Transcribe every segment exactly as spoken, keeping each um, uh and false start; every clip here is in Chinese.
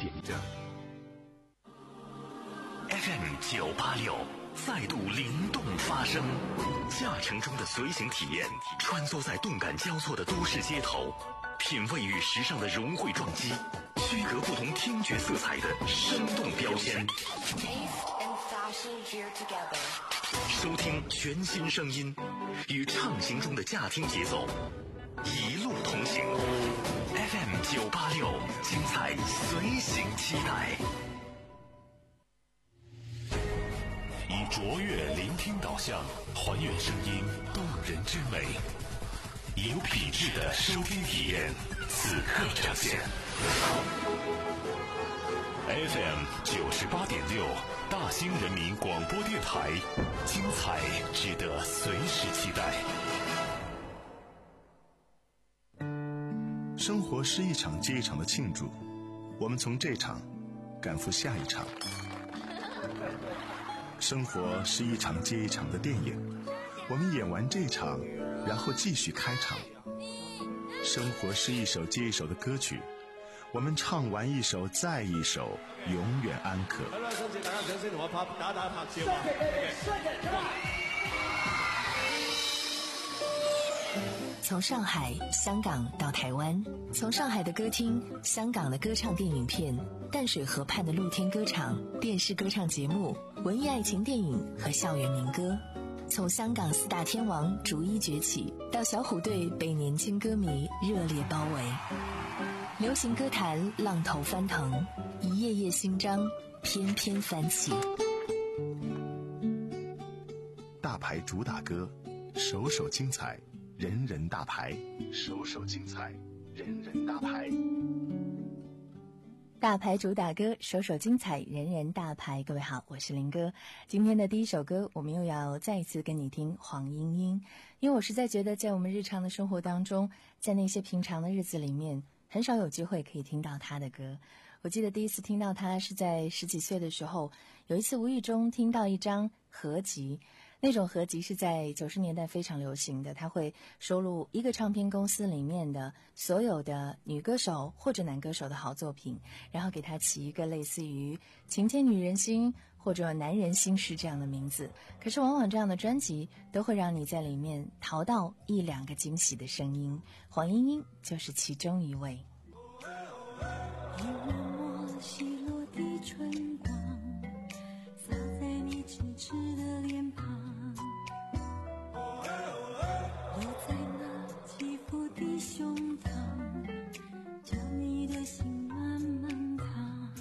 点着。 F M 九八六再度灵动发声，驾乘中的随行体验，穿梭在动感交错的都市街头，品味与时尚的融汇撞击，区隔不同听觉色彩的生动标签。收听全新声音，与畅行中的驾听节奏，一路同行。F M 九八六，精彩随行期待。以卓越聆听导向，还原声音动人之美，有品质的收听体验，此刻呈现。F M 九十八点六，大兴人民广播电台，精彩值得随时期待。 生活是一场接一场的庆祝，我们从这场赶赴下一场。生活是一场接一场的电影，我们演完这场，然后继续开场。生活是一首接一首的歌曲，我们唱完一首再一首，永远安可。 好啦，多謝大家掌聲同我拍打打拍照啊！ 从上海、香港到台湾，从上海的歌厅、香港的歌唱电影片、淡水河畔的露天歌场、电视歌唱节目、文艺爱情电影和校园民歌，从香港四大天王逐一崛起，到小虎队被年轻歌迷热烈包围。流行歌坛浪头翻腾，一页页新章翩翩翻起。 大牌主打歌，首首精彩，人人大牌，首首精彩，人人大牌。 大牌主打歌，首首精彩，人人大牌。各位好，我是林哥。今天的第一首歌，我们又要再一次跟你听黄莺莺，因为我实在觉得在我们日常的生活当中，在那些平常的日子里面，很少有机会可以听到她的歌。我记得第一次听到她是在十几岁的时候，有一次无意中听到一张合集，那种合集是在九十年代非常流行的，它会收录一个唱片公司里面的所有的女歌手或者男歌手的好作品，然后给它起一个类似于情牵女人心或者男人心事这样的名字。可是往往这样的专辑都会让你在里面淘到一两个惊喜的声音，黄莺莺就是其中一位。 春光洒在你痴痴的脸庞，落在那起伏的胸膛，将你的心慢慢烫，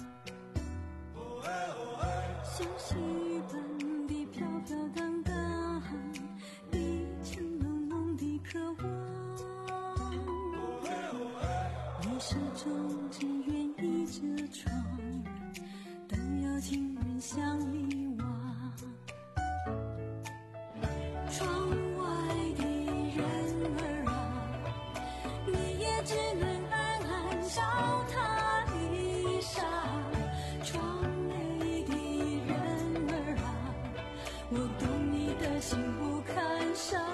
像细雨般的飘飘荡荡，历经浓浓的渴望，你手中只愿一遮窗，要情人向你望，窗外的人儿啊，你也只能暗暗笑他一傻，窗内的人儿啊，我懂你的心不堪伤，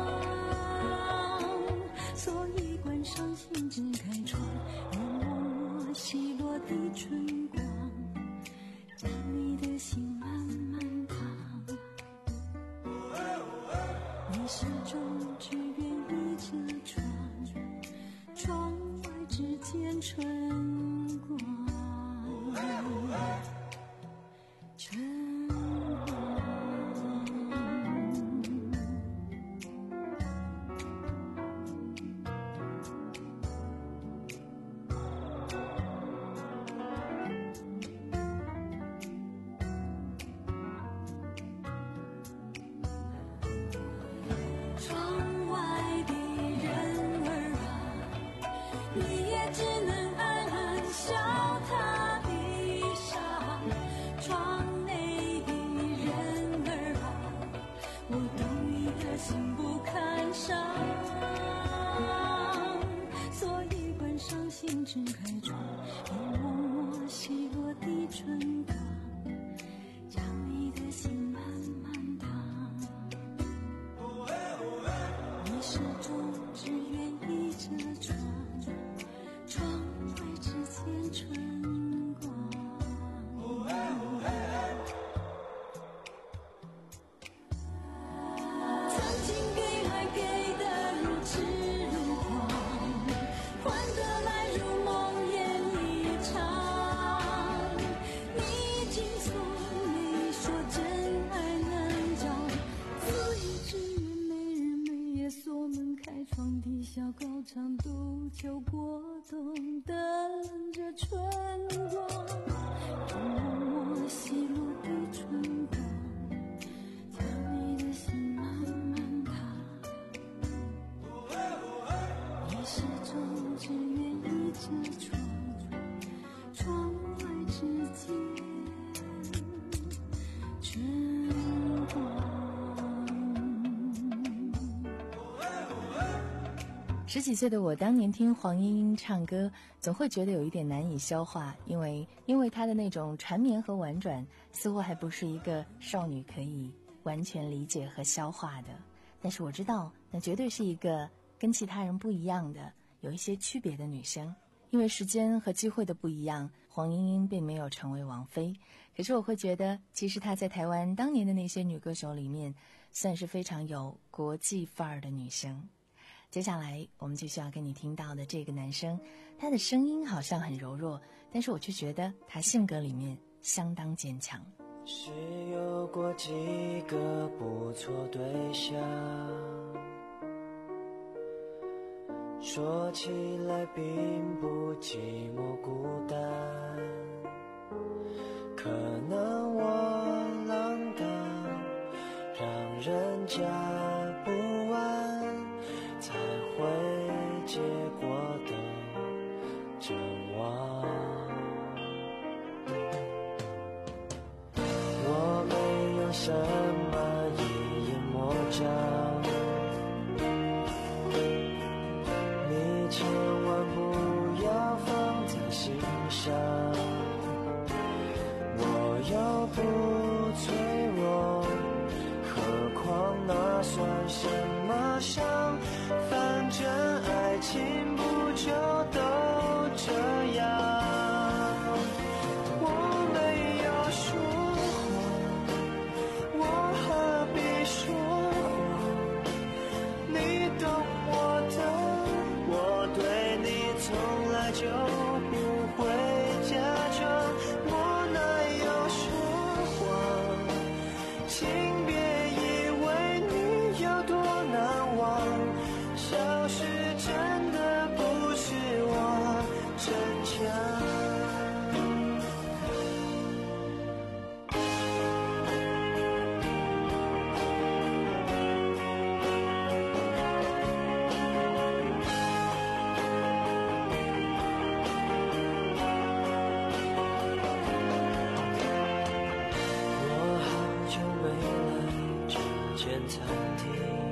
所以关上心只开窗，你默默稀落的春光，将你的心慢慢烫，你手中只愿一遮窗，窗外只见春光，春光。 十几岁的我当年听黄莺莺唱歌，总会觉得有一点难以消化，因为因为她的那种缠绵和婉转，似乎还不是一个少女可以完全理解和消化的。但是我知道，那绝对是一个跟其他人不一样的，有一些区别的女生。因为时间和机会的不一样，黄莺莺并没有成为王菲。可是我会觉得，其实她在台湾当年的那些女歌手里面，算是非常有国际范儿的女生。接下来我们就需要跟你听到的这个男生，他的声音好像很柔弱，但是我却觉得他性格里面相当坚强。 是有过几个不错对象，说起来并不寂寞孤单，可能我浪荡，让人家不安，才会结果的绝望。我没有什么一言魔障，你千万不要放在心上，我又不脆弱，何况那算什么伤，反正爱情不就都这样。我没有说谎，我何必说谎，你懂我的，我对你从来就不会假装，我哪有说谎，请别以为你有多难忘，消失真的不是我逞强。我好久没来这间餐厅，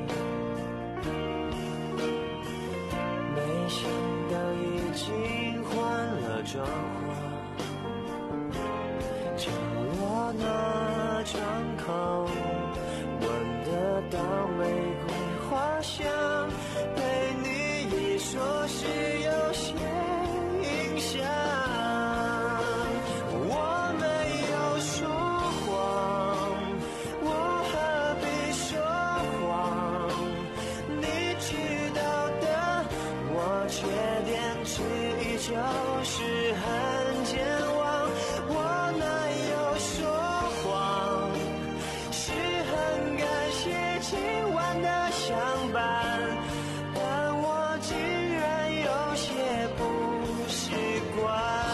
没想到已经换了装潢，角落那窗口闻得到玫瑰花香，被你一说是有些影响。我没有说谎，我何必说谎，你知道的，我缺点之一就是很健忘，我哪有说谎，是很感谢今晚的相伴，但我竟然有些不习惯。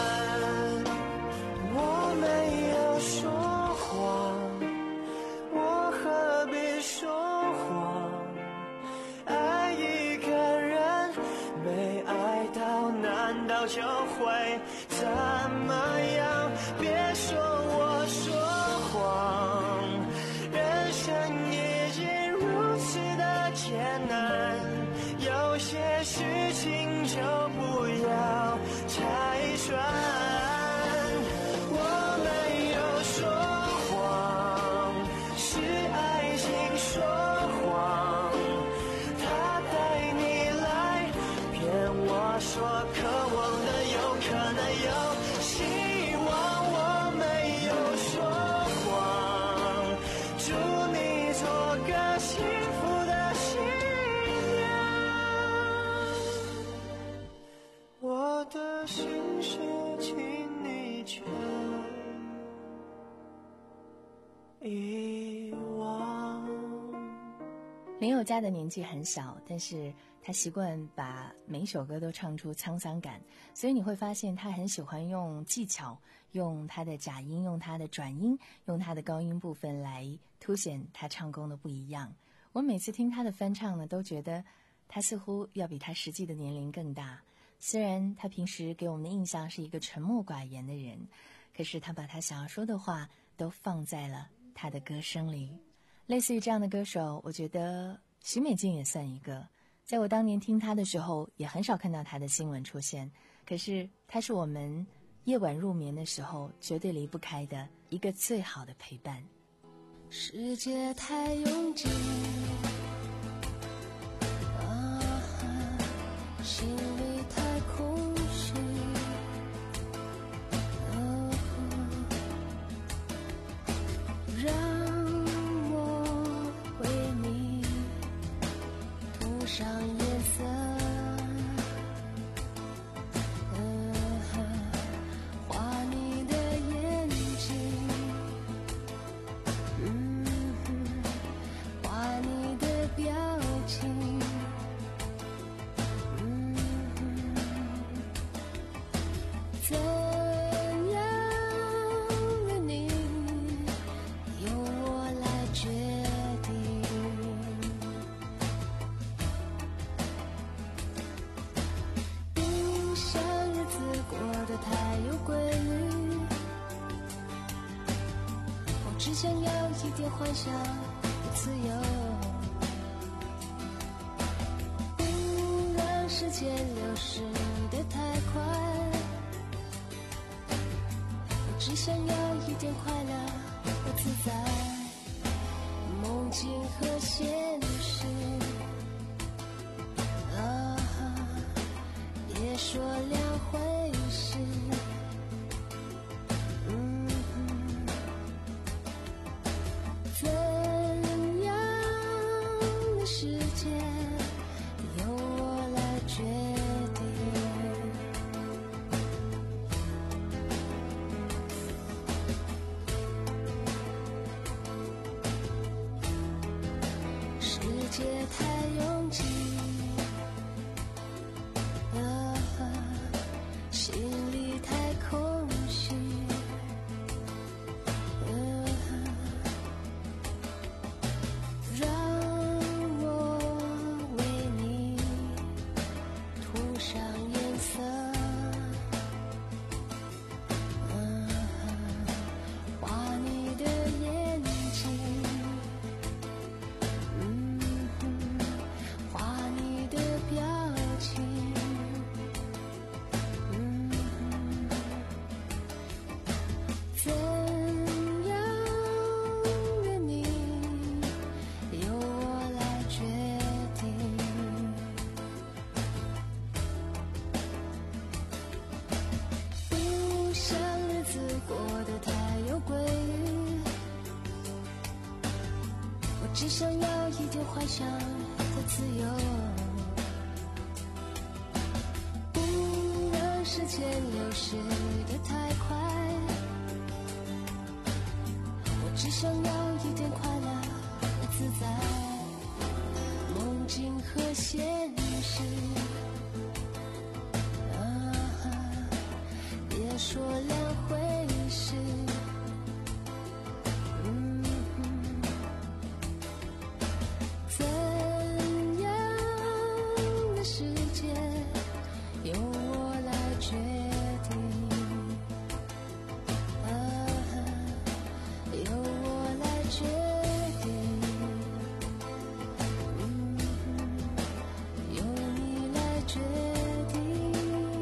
我没有说谎，我何必说谎，爱一个人没爱到，难道就会怎么样？别说我说谎，人生已经如此的艰难，有些事情就不要拆穿。我没有说谎，是爱情说谎，他带你来骗我说渴望的有可能有希望。我没有说谎，祝你做个幸福的新娘，我的心事请你全遗忘。 林宥嘉的年纪很小，但是他习惯把每一首歌都唱出沧桑感，所以你会发现他很喜欢用技巧，用他的假音，用他的转音，用他的高音部分来凸显他唱功的不一样。我每次听他的翻唱呢，都觉得他似乎要比他实际的年龄更大。虽然他平时给我们的印象是一个沉默寡言的人，可是他把他想要说的话都放在了他的歌声里。类似于这样的歌手，我觉得许美静也算一个。在我当年听他的时候，也很少看到他的新闻出现，可是他是我们夜晚入眠的时候绝对离不开的一个最好的陪伴。 世界太拥挤，啊，心里太空虚，啊，让我为你涂上颜色，啊，画你的眼睛，嗯，画你的表情，嗯，怎样的你由我来决定。不想日子过得太有规律，我只想要一点幻想的自由，不让时间流逝得太快，我只想要一点快乐和自在，梦境和现实，啊，别说两回事，嗯，怎样的世界由我来决定。世界太拥挤，啊，心里太空虚，啊，让我为你涂上颜色，啊，画你的眼睛，嗯，画你的表情，嗯，怎样的你由我来决定。不想日子过得太有规律，我只想要一点幻想的自由，不让时间流逝得太快，我只想要一点快乐和自在，梦境和现实，啊，别说两回事，嗯，怎样的世界由我来决定，啊，由我来决定，嗯，由你来决定，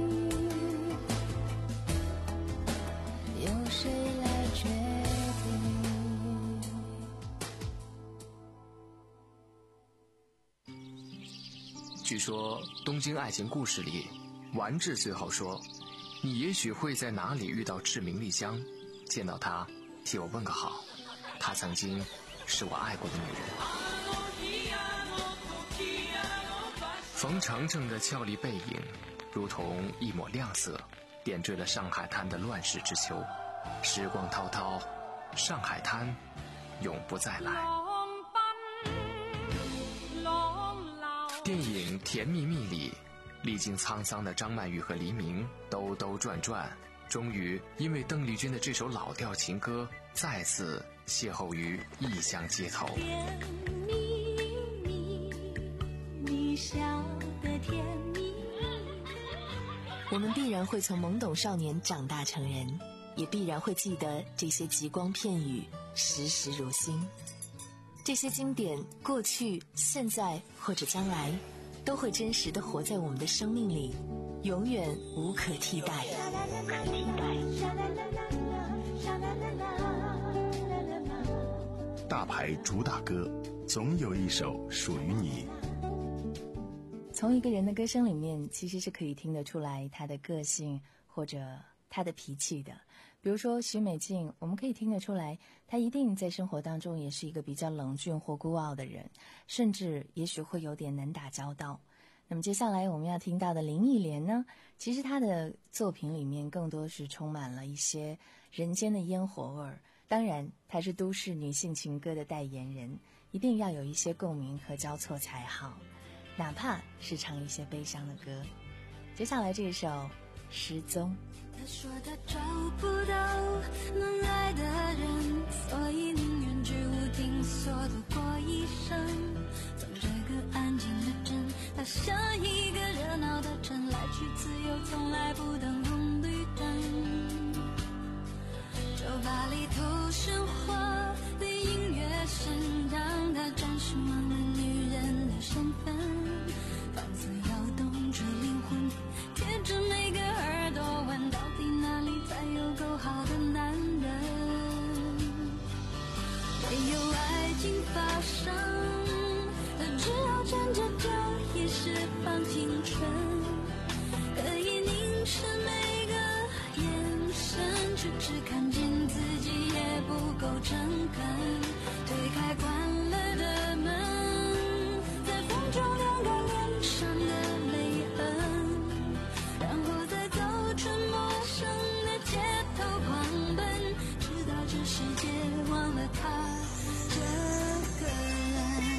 由谁来决定。 据说《东京爱情故事》里，丸治最后说：“你也许会在哪里遇到志明丽香，见到她，替我问个好。她曾经是我爱过的女人。”冯程程的俏丽背影，如同一抹亮色，点缀了上海滩的乱世之秋。时光滔滔，上海滩永不再来。 电影《甜蜜蜜》里，历经沧桑的张曼玉和黎明兜兜转转，终于因为邓丽君的这首老调情歌，再次邂逅于异乡街头。 甜蜜蜜，你笑得甜蜜。 我们必然会从懵懂少年长大成人，也必然会记得这些极光片语，时时如新。这些经典，过去、现在或者将来，都会真实地活在我们的生命里，永远无可替代。 大牌主打歌，总有一首属于你。 从一个人的歌声里面，其实是可以听得出来他的个性或者他的脾气的。比如说许美静，我们可以听得出来，她一定在生活当中也是一个比较冷峻或孤傲的人，甚至也许会有点难打交道。那么接下来我们要听到的林忆莲呢，其实她的作品里面更多是充满了一些人间的烟火味儿。当然她是都市女性情歌的代言人，一定要有一些共鸣和交错才好，哪怕是唱一些悲伤的歌。接下来这首《失踪》。 他说他找不到能爱的人，所以宁愿居无定所度过一生。从这个安静的镇，他像一个热闹的城，来去自由，从来不等红绿灯。酒吧里头喧哗的音乐声，让他暂时忘了女人的身份，放肆摇动着灵魂，贴着每个耳朵问，到底哪里才有够好的男人？没有爱情发生，他只好趁着酒意释放青春，可以凝视每个眼神，却只看见自己也不够诚恳。推开关了的门，在风中晾干脸上的泪痕，然后再走出陌生的街头狂奔，直到这世界忘了他这个人。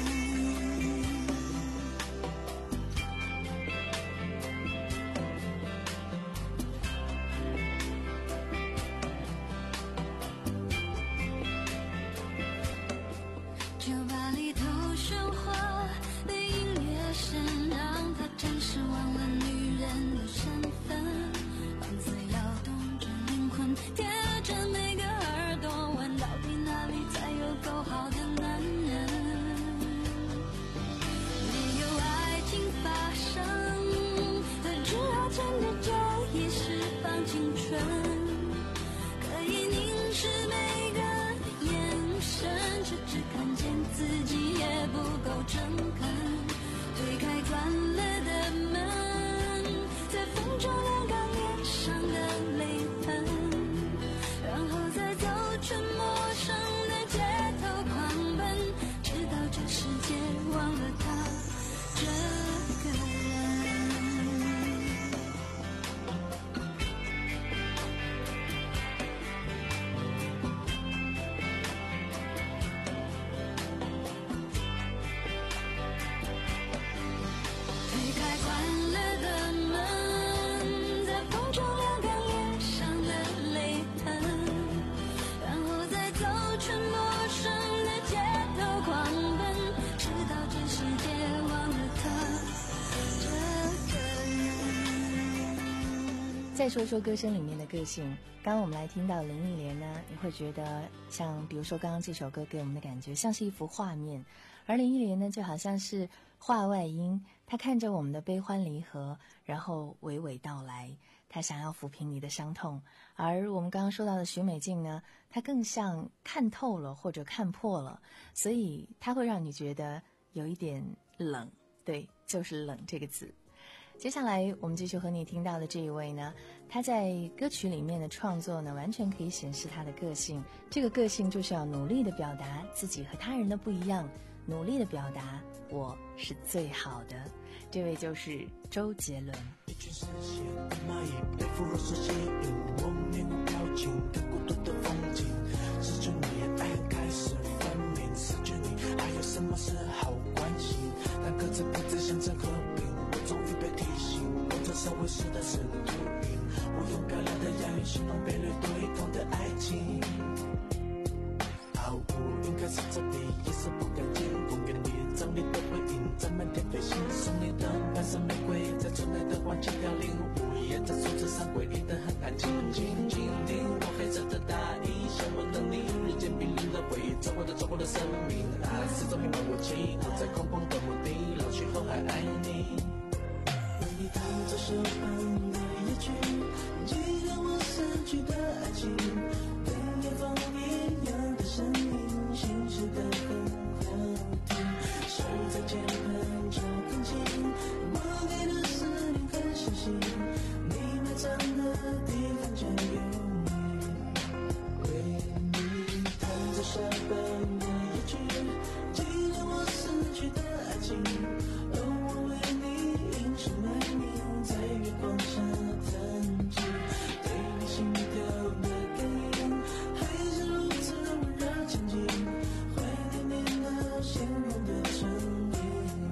酒吧里头喧哗的音乐声，让他暂时忘了女人的身份，放肆摇动着灵魂，贴着每个耳朵问，到底哪里才有够好的男人？没有爱情发生，他只好趁着酒意释放青春，可以凝视每个眼神，却只看见自己也不够诚恳。推开关了的门，在风中晾干脸上的泪痕，然后再走出陌生的街头狂奔，直到这世界忘了他这个人。推开关了的门，在风中晾干脸上的泪痕，然后再走出陌生的街头狂奔，直到这世界忘了他这个人。 再说说歌声里面的个性，刚刚我们来听到林忆莲呢，你会觉得像比如说刚刚这首歌给我们的感觉像是一幅画面，而林忆莲呢就好像是画外音，她看着我们的悲欢离合，然后娓娓道来，她想要抚平你的伤痛。而我们刚刚说到的许美静呢，她更像看透了或者看破了，所以她会让你觉得有一点冷，对，就是冷这个字。接下来我们继续和你听到的这一位呢，他在歌曲里面的创作呢，完全可以显示他的个性。这个个性就是要努力的表达自己和他人的不一样，努力的表达我是最好的。这位就是周杰伦。 一群视线的蚂蚁被腐肉所吸引，我面无表情看孤独的风景，失去你爱开始分明，失去你还有什么是好关心？当各自不再相衬和空旷的墓地，老去后还爱你。为你弹奏手旁的夜曲，记得我死去的爱情，跟夜风一样的声音，心事的很好听。手在键盘敲钢琴，我给的思念很相信，你埋葬的地方就有你。为你弹奏手旁的夜曲，记得我死去的爱情。哦，我为你隐姓埋名，在月光下弹琴，对你心跳的感应，还是如此温热亲近，怀念你那鲜红的唇印。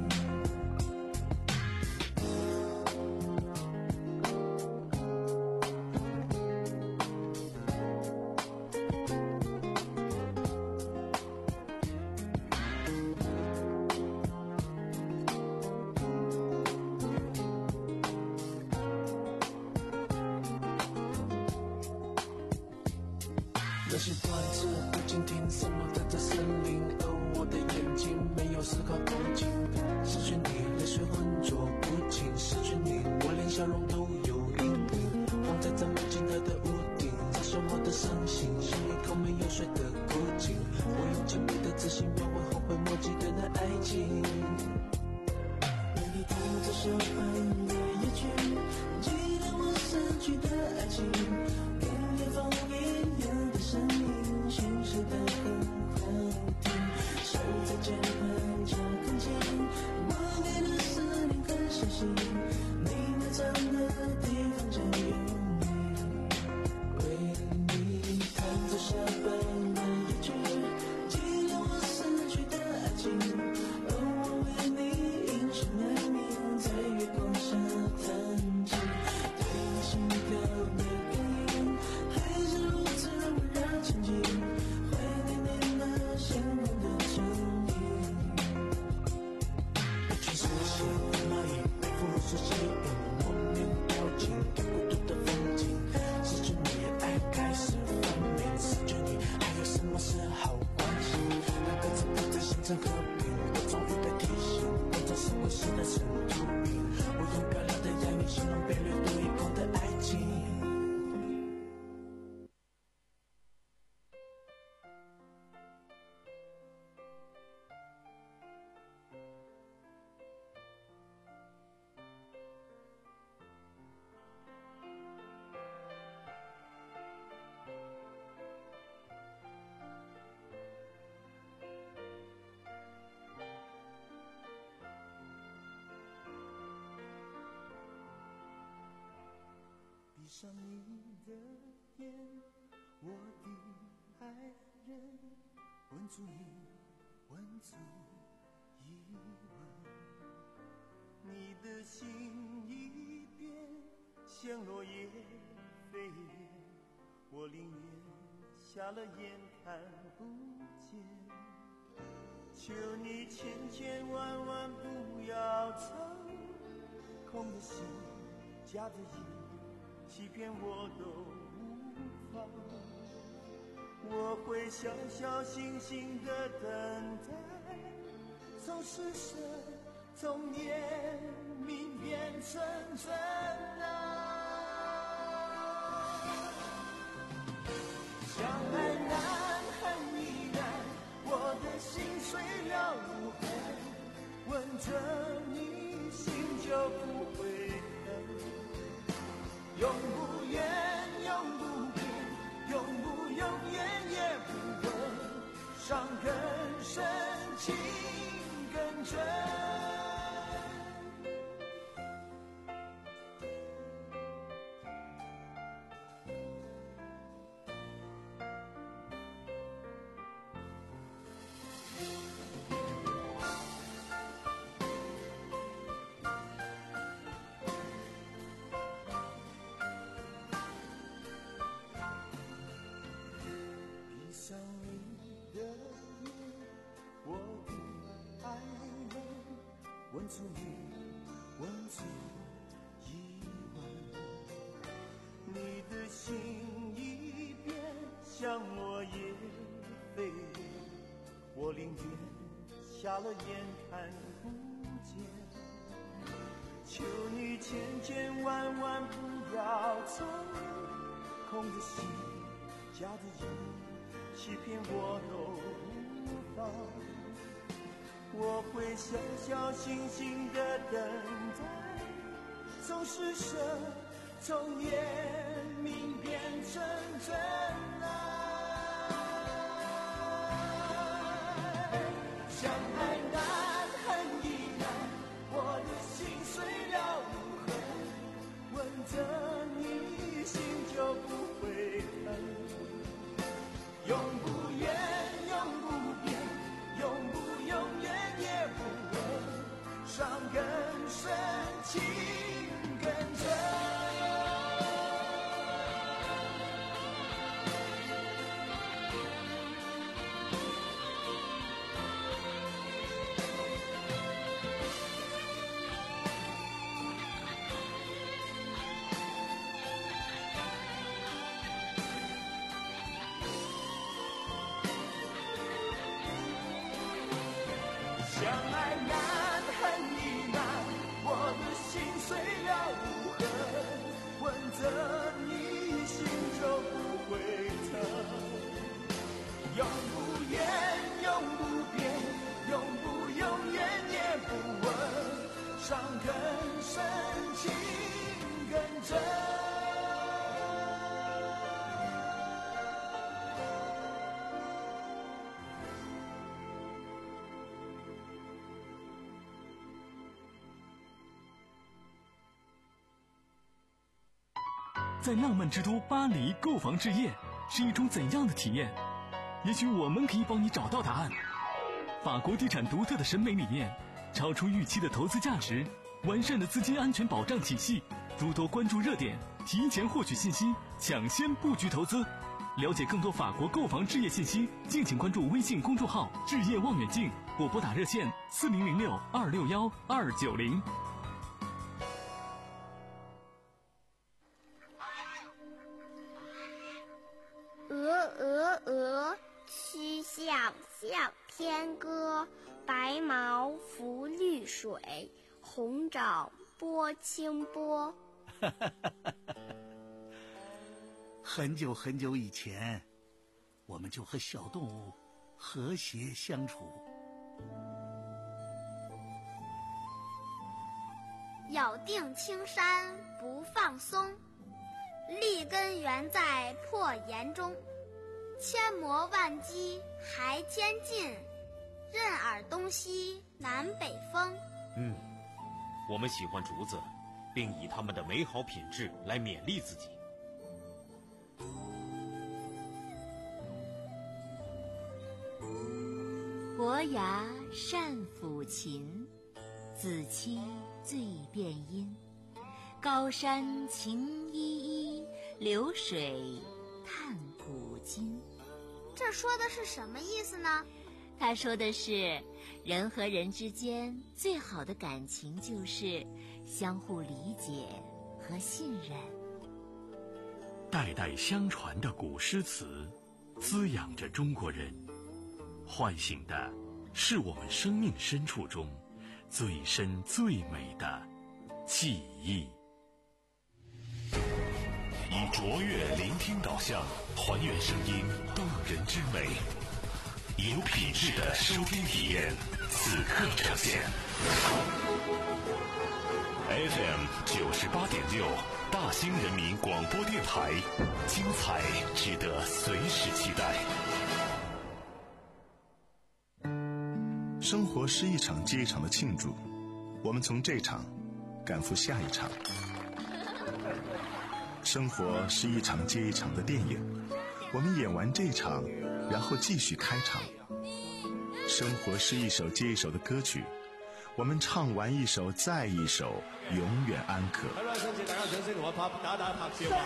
那些段子不经听，什么的在森林，而我的眼睛没有丝毫动静。失去你，泪水浑浊不清；失去你，我连笑容都有阴影。放在这么近的的屋顶，在消磨的伤心，像一口没有水的枯井。我用尽你的自信，挽回后悔莫及的那爱情。为你弹奏手旁的夜曲，记得我死去的爱情，跟夜风一样的声音，心事的很好听。手在键盘敲钢琴，我给的思念很相信，你埋葬的地方就有你。为你弹奏手旁的夜曲，记得我死去的爱情。哦，我为你隐姓埋名，在月光下弹琴，对你心跳的感应，还是如此温热亲近，怀念你那鲜红的唇印。被全世界的蚂蚁被俘虏所吸引，莫名掉进对孤独的风景。失去你，爱开始分明；失去你，还有什么是好关心？那个字不再形成和平，我终于被提醒，我在生活时的尘土里，我用漂亮的言语形容被掠夺一空的爱情。闭上你的眼，我的爱人，吻住你，吻住一吻。你的心一变，像落叶飞远，我宁愿瞎了眼看不见。求你千千万万不要曾空的心，假的意，欺骗我都无法。我会小小心心的等待，从是神，从念明变成真啊。相爱难，恨亦难，我的心碎了无痕，吻着你心就不会疼，永不远，永不变，永不永远也不问，伤更深，情更真。问出你，问出疑问，你的心一变，像落叶飞，我宁愿瞎了眼看不见，求你千千万万不要从空的心假的意欺骗我都无妨，我会小小心心的等待，从施舍从怜悯变成真爱。相爱难，恨亦难，我的心碎了如何？吻着你，心就不会疼。永不言，永不变，永不永远也不问，伤更深，情更真。相爱难，恨亦难，我的心碎了如何？吻着你，心就不会疼。永不言，永不变，永不永远也不问，伤更深，情更真。 在浪漫之都巴黎购房置业是一种怎样的体验？也许我们可以帮你找到答案。法国地产独特的审美理念，超出预期的投资价值，完善的资金安全保障体系，诸多关注热点，提前获取信息，抢先布局投资。了解更多法国购房置业信息，敬请关注微信公众号置业望远镜，或拨打热线四零零六二六幺二九零。 鹅鹅鹅，曲项向天歌。白毛浮绿水，红掌拨清波。 很久很久以前，我们就和小动物和谐相处。 咬定青山不放松，立根原在破岩中。千磨万击还坚劲，任尔东西南北风。 嗯，我们喜欢竹子，并以它们的美好品质来勉励自己。 伯牙善抚琴，子期醉辨音。高山晴依依，流水叹古今。 这说的是什么意思呢？ 他说的是，人和人之间最好的感情就是相互理解和信任。 代代相传的古诗词，滋养着中国人，唤醒的是我们生命深处中最深最美的记忆。以卓越聆听导向，还原声音动人之美，有品质的收听体验，此刻呈现。F M 九十八点六，大兴人民广播电台，精彩值得随时期待。 生活是一场接一场的庆祝，我们从这场赶赴下一场。生活是一场接一场的电影，我们演完这场，然后继续开场。生活是一首接一首的歌曲，我们唱完一首再一首，永遠安可。 好啦，想請大家掌聲同我拍打打拍照啊！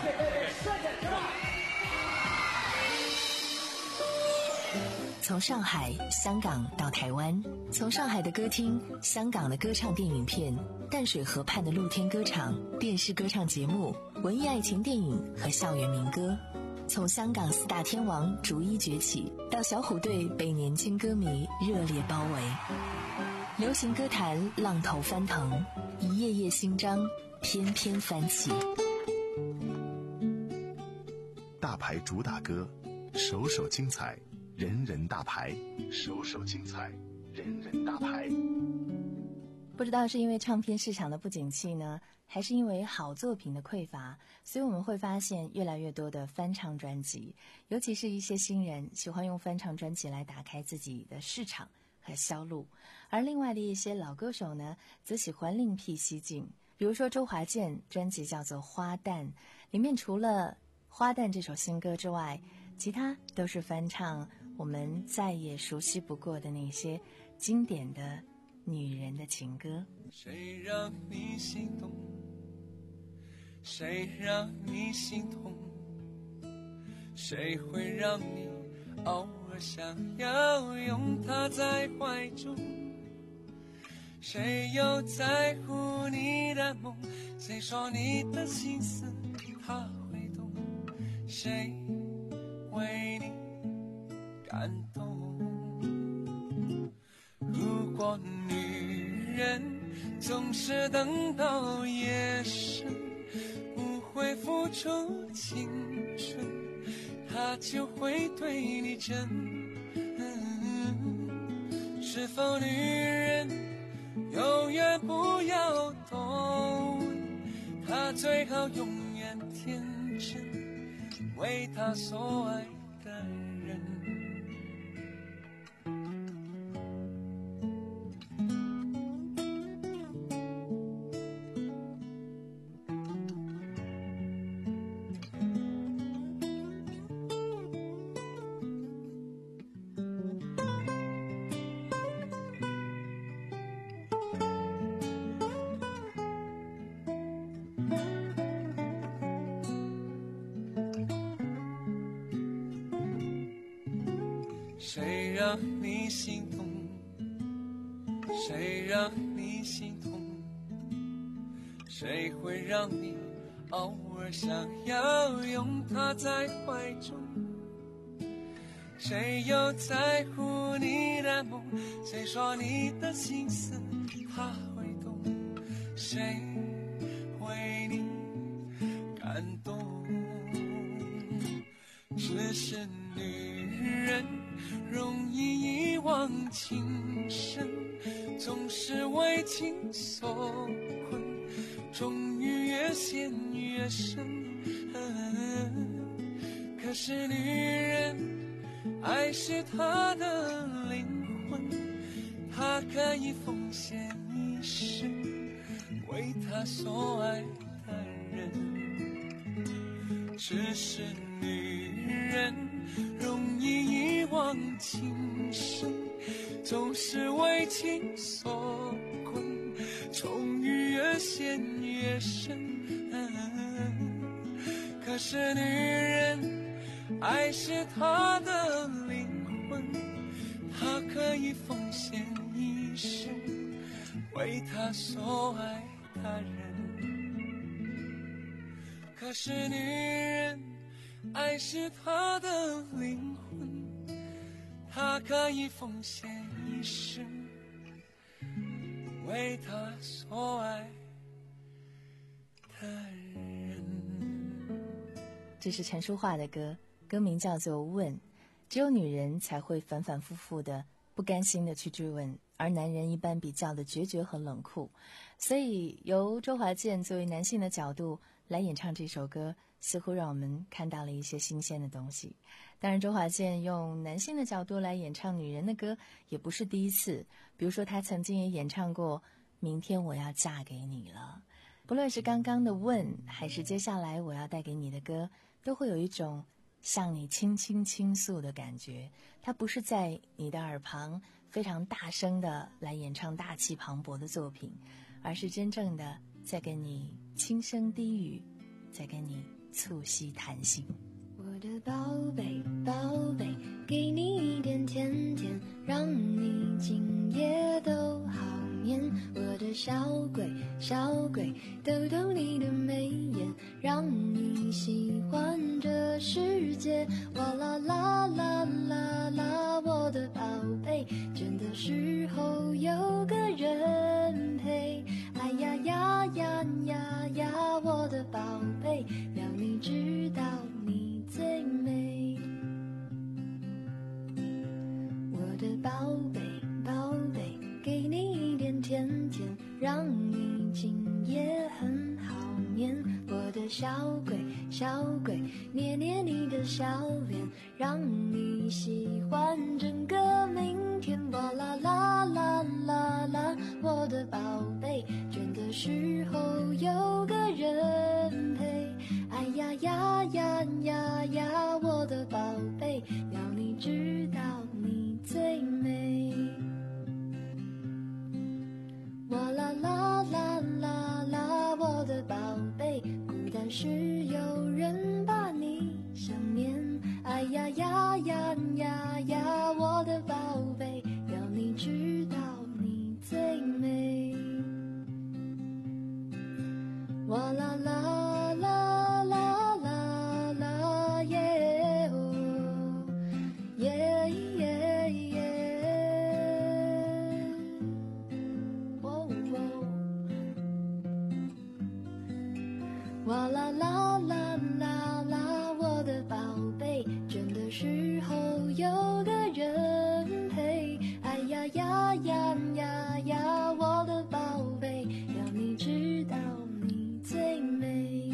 从上海、香港到台湾，从上海的歌厅、香港的歌唱电影片、淡水河畔的露天歌场、电视歌唱节目、文艺爱情电影和校园民歌， 从香港四大天王逐一崛起，到小虎队被年轻歌迷热烈包围，流行歌坛浪头翻腾，一页页新章翩翩翻起。 大牌主打歌，首首精彩，人人大牌，首首精彩，人人大牌。 不知道是因为唱片市场的不景气呢，还是因为好作品的匮乏，所以我们会发现越来越多的翻唱专辑，尤其是一些新人喜欢用翻唱专辑来打开自己的市场和销路，而另外的一些老歌手呢，则喜欢另辟蹊径。比如说周华健专辑叫做《花旦》，里面除了《花旦》这首新歌之外，其他都是翻唱我们再也熟悉不过的那些经典的女人的情歌。 谁让你心动，谁让你心痛，谁会让你偶尔想要拥她在怀中，谁又在乎你的梦，谁说你的心思他会懂，谁为你感动。如果女人总是等到夜深不会付出青春，她就会对你真、嗯、是否女人永远不要懂，她最好永远天真，为她所爱的人。谁让你心动，谁让你心痛，谁会让你偶尔想要拥她在怀中，谁又在乎你的梦，谁说你的心思他会懂，谁为你感动。只是女人容易遗忘情深，总是为情所困，终于越陷越深、嗯、可是女人爱是她的灵魂，她可以奉献一生为她所爱的人。只是女人容易遗忘情深，总是为情所困，终于越陷越深、嗯、可是女人爱是她的灵魂，她可以奉献一生为她所爱的人。可是女人爱是她的灵魂，她可以奉献一生为她所爱的人。 这是陈淑桦的歌，歌名叫做《问》。只有女人才会反反复复的不甘心的去追问，而男人一般比较的决绝和冷酷，所以由周华健作为男性的角度来演唱这首歌，似乎让我们看到了一些新鲜的东西。当然周华健用男性的角度来演唱女人的歌也不是第一次，比如说他曾经也演唱过《明天我要嫁给你了》。不论是刚刚的问还是接下来我要带给你的歌，都会有一种向你轻轻倾诉的感觉。他不是在你的耳旁非常大声的来演唱大气磅礴的作品，而是真正的在跟你轻声低语，在跟你促膝谈心。 我的宝贝宝贝，给你一点甜甜，让你今夜都好眠。我的小鬼小鬼，逗逗你的眉眼，让你喜欢这世界。 宝贝宝贝，给你一点甜甜，让你今夜很好眠。我的小鬼小鬼，捏捏你的小脸，让你喜欢整个明天。哇啦啦啦啦啦，我的宝贝，倦的时候有个人陪。哎呀呀呀呀呀，我的宝贝，要你知道你最美。哇啦啦啦啦啦，我的宝贝，孤单时有人把你想念。哎呀呀呀呀呀，我的宝贝，要你知道你最美。哇啦啦啦啦啦啦耶哦耶耶耶，哦哦，哇啦啦啦啦啦，我的宝贝，倦的时候有个人陪。哎呀呀呀呀呀，我的宝贝，要你知道你最美，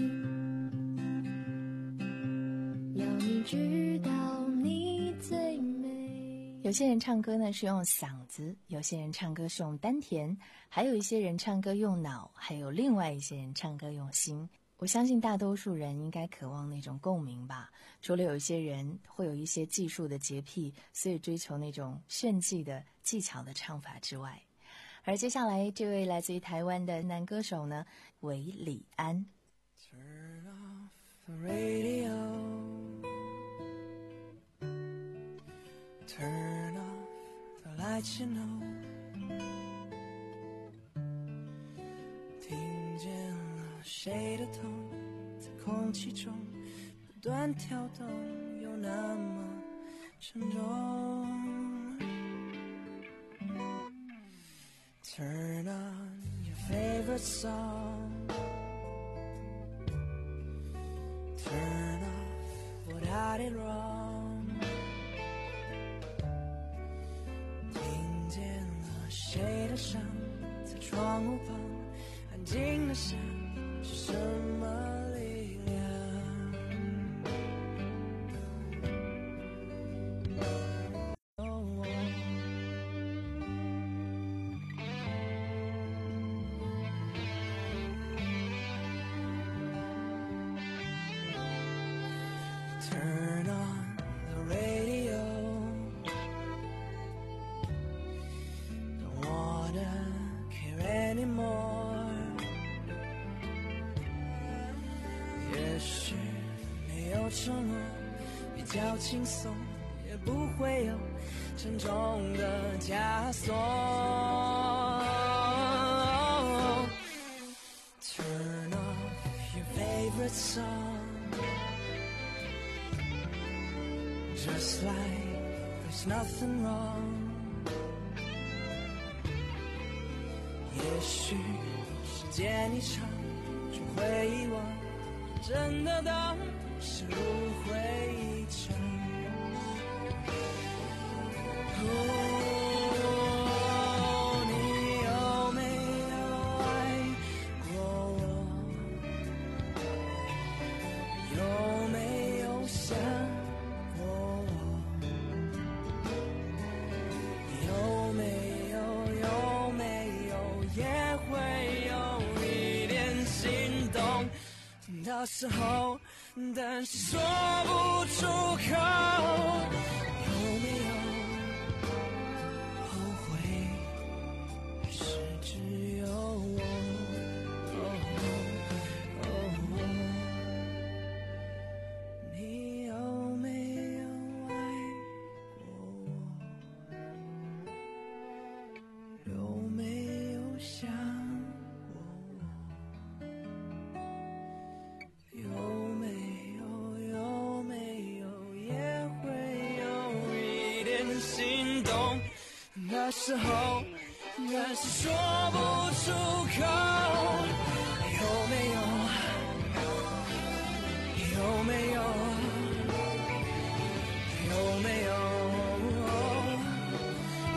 要你知道你最美。 有些人唱歌呢是用嗓子，有些人唱歌是用丹田，还有一些人唱歌用脑，还有另外一些人唱歌用心。我相信大多数人应该渴望那种共鸣吧，除了有一些人会有一些技术的洁癖，所以追求那种炫技的技巧的唱法之外。而接下来这位来自于台湾的男歌手呢，韦礼安。 Turn off the radio, turn off the lights, you know, 听见了谁的痛在空气中不断跳动，又那么沉重。Turn on your favorite song, turn off what I did wrong. 听见了谁的伤在窗户旁，安静的想是什么力量。Turn on the radio, don't wanna care anymore. 也许没有承诺比较轻松，也不会有沉重的枷锁。Turn off your favorite song, just like there's nothing wrong. 也许时间一长就会遗忘，真的当是误会一场。哦，你有没有爱过我？有没有想过我？有没有有没有也会有一点心动，到时候但是说不出口。有没有后悔，还是只有我？哦哦哦，你有没有爱过我？有没有想过我？有没有有没有也会有一点心动，那时候但是说不出口。有没有有没有有没有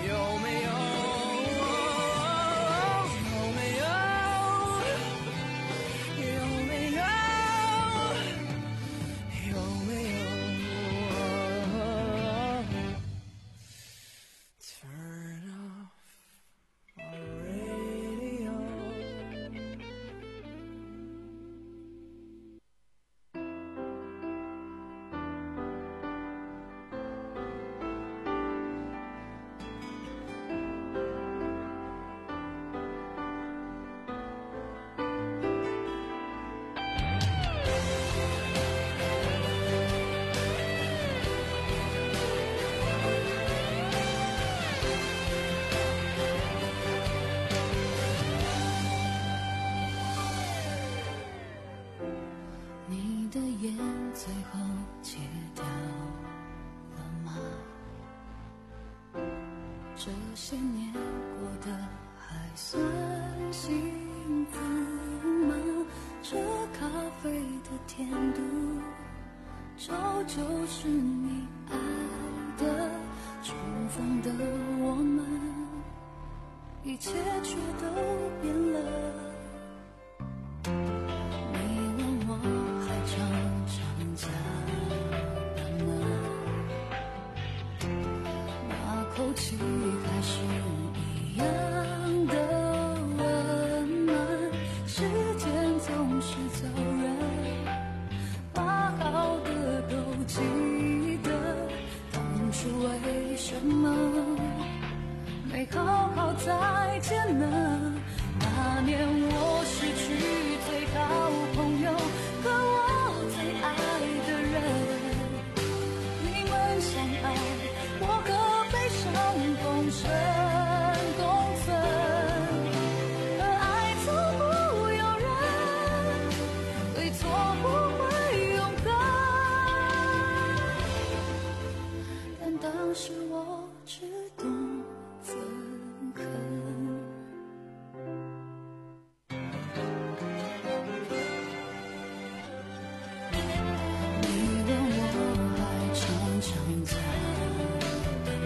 这些年过得还算幸福吗？这咖啡的甜度，照就是你爱的重逢的我们，一切却都变了。你问我还常常加班吗？那口气还是一样的温暖，时间总是叫人把好的都记得，当初为什么没好好再见呢？那年我失去最好朋友和我最爱的人，你们相爱，我和悲伤共生共存，而爱从不由人，对错不会勇敢，但当时我只懂愤恨。你问我还常常加班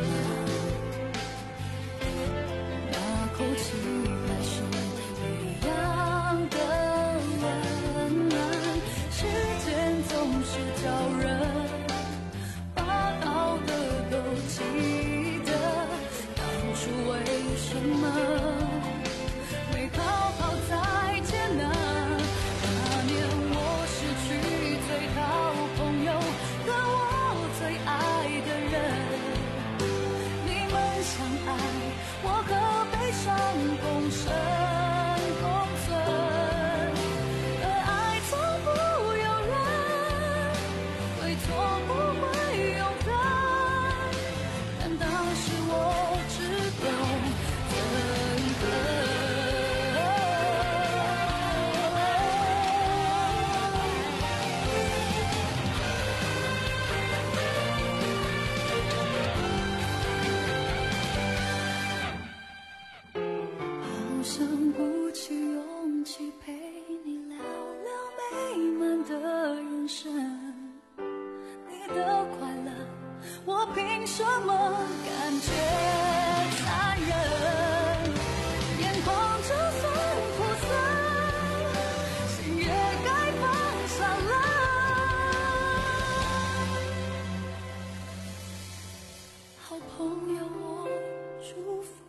吗？那口气还是一样的温暖，时间总是叫人把好的都记得，当初为什么没好好再见呢？那年我失去最好朋友和我最爱的人，你们相爱，我和悲伤共生共存，而爱从不由人，对错不会勇敢，但当时我只懂愤恨。好想鼓起勇气陪你聊聊美满的人生，你的快乐我凭什么感觉残忍？眼眶就算苦涩，心也该放下了。好朋友，我祝福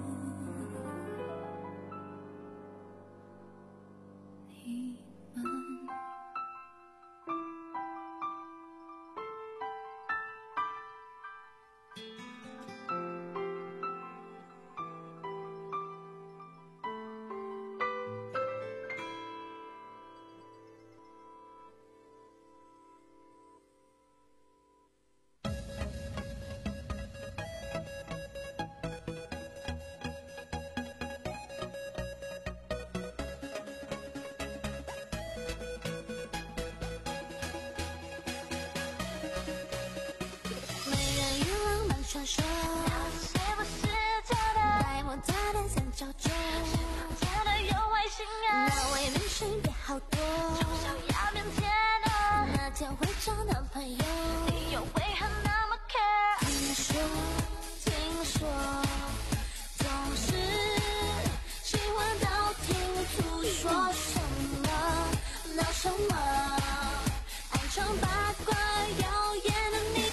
你们。 美人鱼浪漫传说，是不是真的？在我大胆三角洲，真的有外星人？那位明星别好多，从小要腼腆的，那天会找男朋友，理由为何那么 care？ 听说，听说，总是喜欢道听途说，什么闹什么，爱传八卦谣言的你。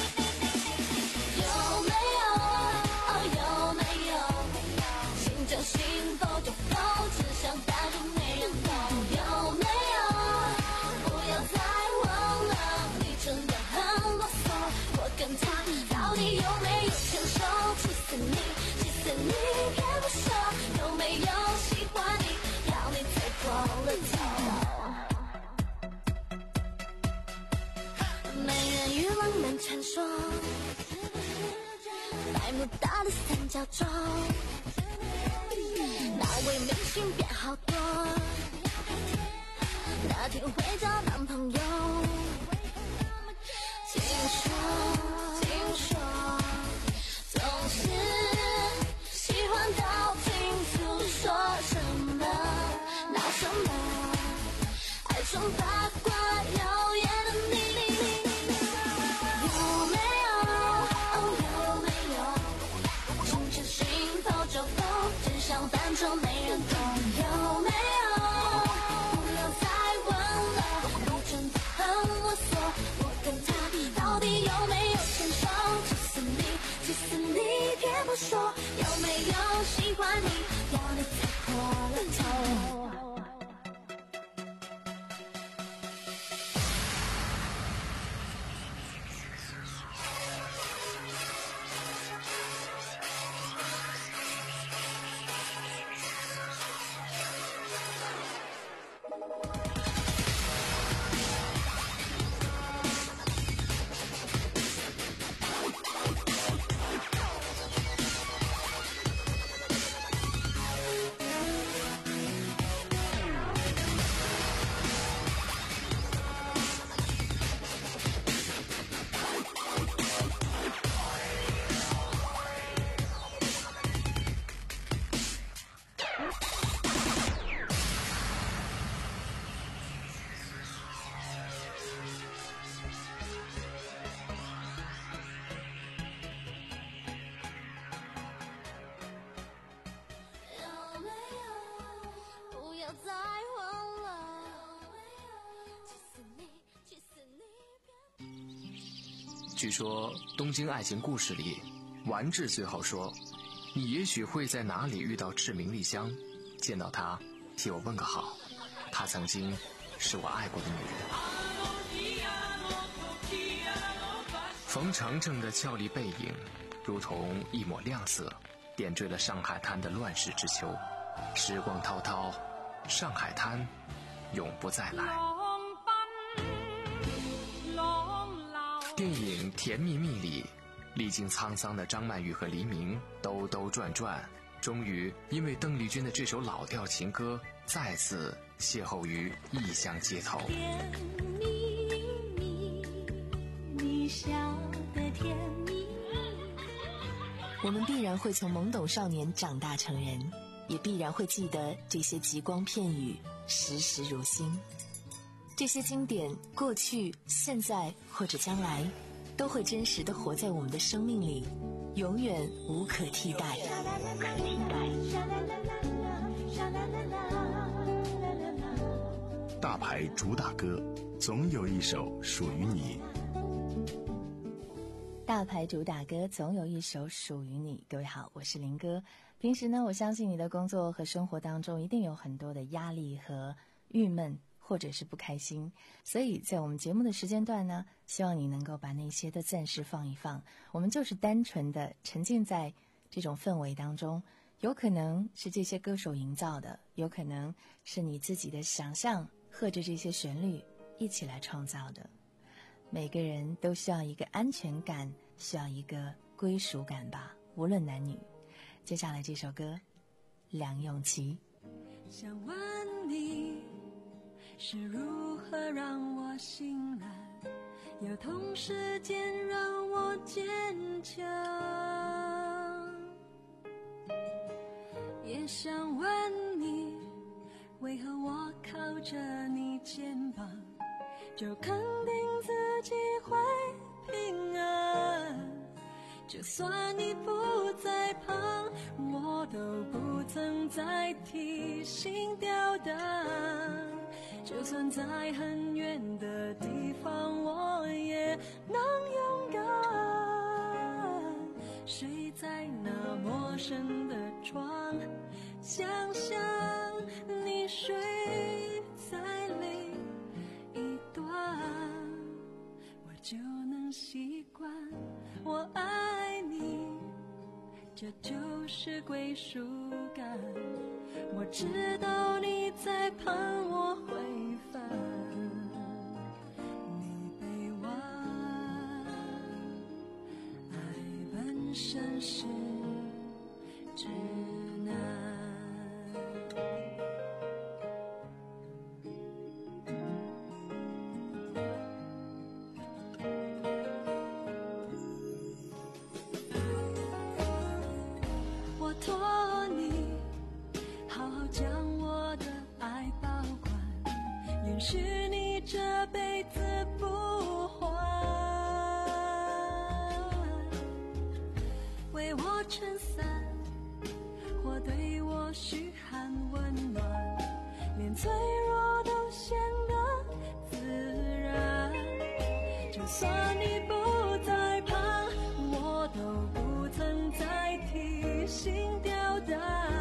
心否就否，只想带着没人懂，有没有？不要再忘了，你真的很啰嗦。我跟他到底有没有牵手？气死你，气死你也不说，有没有喜欢你？要你最过了头。美人鱼浪漫传说，百慕大的三角洲。那位明星变好多，那天会找男朋友。听说，听说，总是欢你，要你踩破了头。 据说东京爱情故事里，丸治最后说，你也许会在哪里遇到志明丽香，见到她替我问个好，她曾经是我爱过的女人。冯程程的俏丽背影如同一抹亮色，点缀了上海滩的乱世之秋。时光滔滔，上海滩永不再来。电影《甜蜜蜜》里，历经沧桑的张曼玉和黎明兜兜转转，终于因为邓丽君的这首老调情歌，再次邂逅于异乡街头。 甜蜜蜜，你笑得甜蜜。 我们必然会从懵懂少年长大成人，也必然会记得这些极光片语，时时如新。这些经典，过去、现在或者将来，都会真实地活在我们的生命里，永远无可替代。 大牌主打歌，总有一首属于你。 大牌主打歌，总有一首属于你。各位好，我是林哥。平时呢，我相信你的工作和生活当中一定有很多的压力和郁闷，或者是不开心，所以在我们节目的时间段呢，希望你能够把那些都暂时放一放，我们就是单纯的沉浸在这种氛围当中，有可能是这些歌手营造的，有可能是你自己的想象和着这些旋律一起来创造的。每个人都需要一个安全感，需要一个归属感吧，无论男女。接下来这首歌，梁咏琪。 想问你是如何让我醒来，又同时间让我坚强，也想问你为何我靠着你肩膀就肯定自己会平安，就算你不在旁，我都不曾再提心吊胆，就算在很远的地方，我也能勇敢。睡在那陌生的床，想象你睡在另一端，我就能习惯。我爱你，这就是归属感。我知道你在盼我回返，你臂弯，爱本身是指南。我托你好好将我的爱保管，允许你这辈子不还，为我撑伞，或对我嘘寒问暖，连脆弱都显得自然。就算你不在旁，我都不曾再提心吊胆，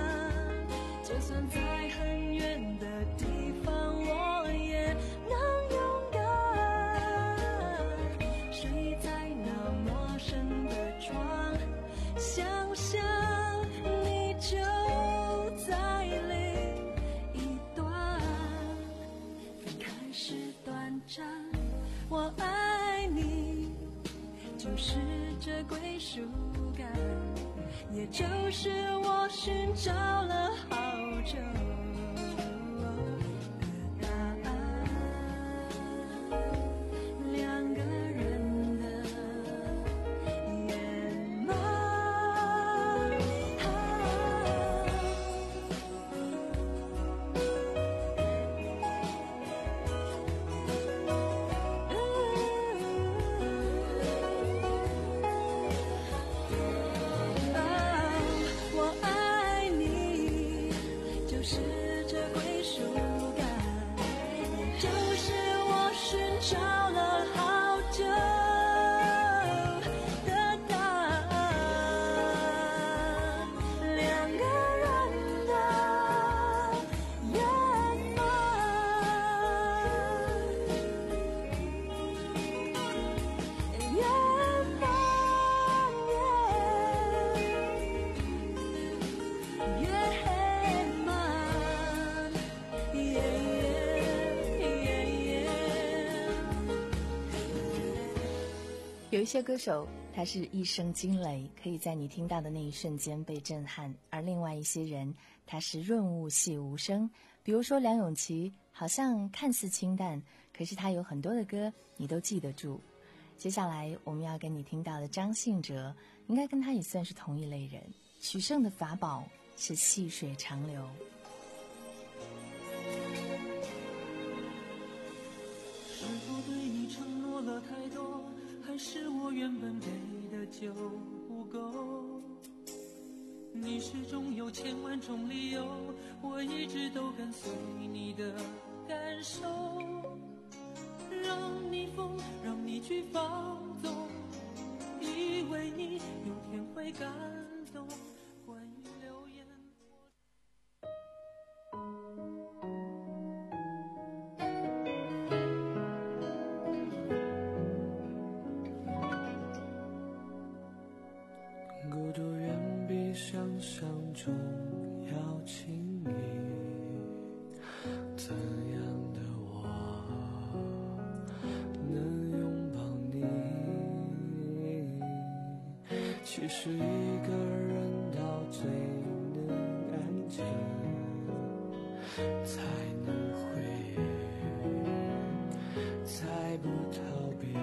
想象你就在另一端，分开时短暂，我爱你就是这归属感，也就是我寻找了好久的答案。两个人的圆满，我爱你就是这归属感，也就是我寻找了好久的答案。两个人的圆满，圆满，圆满， 有一些歌手，他是一声惊雷，可以在你听到的那一瞬间被震撼；而另外一些人，他是润物细无声。比如说梁咏琪，好像看似清淡，可是他有很多的歌你都记得住。接下来我们要跟你听到的张信哲，应该跟他也算是同一类人。许胜的法宝是细水长流。 是否对你承诺了太多，还是我原本给的就不够？你始终有千万种理由，我一直都跟随你的感受，让你疯，让你去放纵，以为你有天会感动。关于流言孤独远比想象中要轻易，怎样的我能拥抱你？其实一个人到最能安静，才能回忆，才不逃避。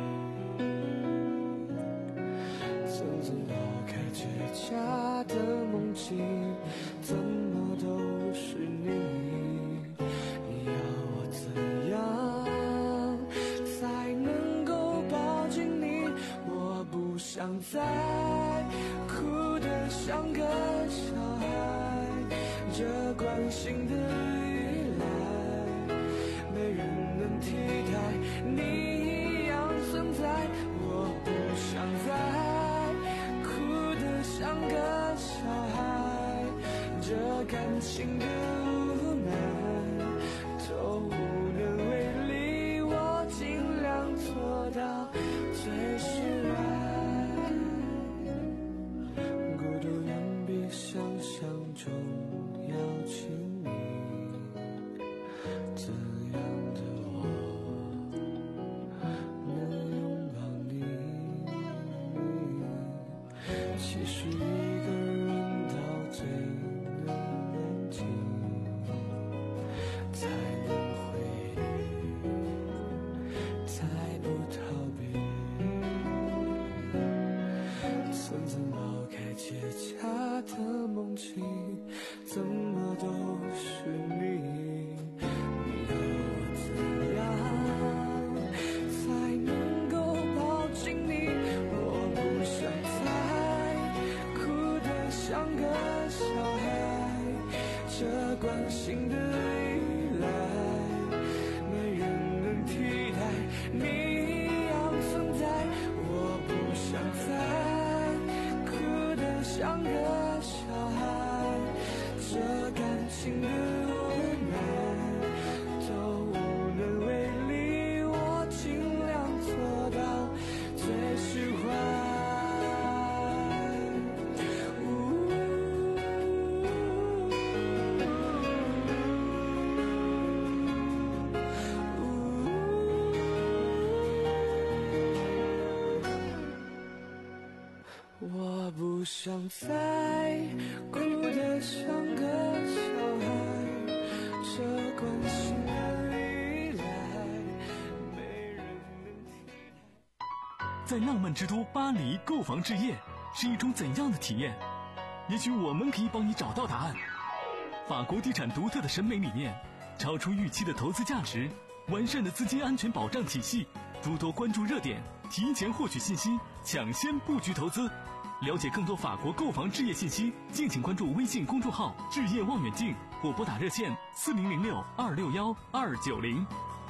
层层剥开指甲的梦境，怎么都是你。要我怎样才能够抱紧你？我不想再哭得像个小孩，这关心的依赖，没人能替代你一样存在。我不想再像个小孩，这感情的无奈都无能为力，我尽量做到最释怀。孤独远比想象中要亲密，怎样的我能拥抱你？其实一个人到最能安静，才能回忆，才不逃避。层层剥开结痂的梦境，怎么都是你。你要我怎样才能够抱紧你？我不想再像个小孩，这关心的依赖，没人能替代你一样存在。我不想再哭得像个小孩，这感情的无奈都无能为力，我尽量做到最释怀。 我不想再哭得像个小孩，这关系的依赖没人能替代。 在浪漫之都巴黎购房置业是一种怎样的体验？也许我们可以帮你找到答案。法国地产独特的审美理念，超出预期的投资价值，完善的资金安全保障体系，诸多关注热点，提前获取信息，抢先布局投资。了解更多法国购房置业信息，敬请关注微信公众号置业望远镜，或拨打热线四零零六二六幺二九零。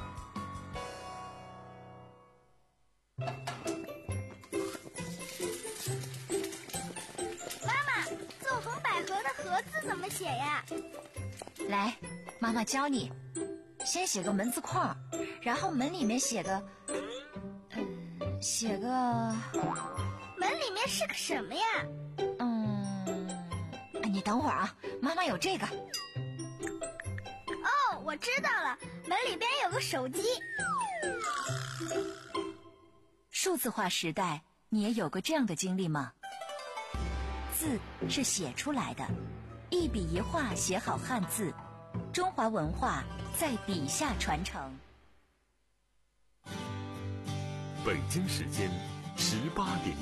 妈妈，纵横捭阖的阖字怎么写呀？ 来，妈妈教你，先写个门字框，然后门里面写个，嗯，写个， 门里面是个什么呀？ 嗯，你等会儿啊，妈妈有这个。 哦，我知道了，门里边有个手机。 数字化时代，你也有过这样的经历吗？字是写出来的，一笔一画写好汉字，中华文化在笔下传承。 北京时间十八点。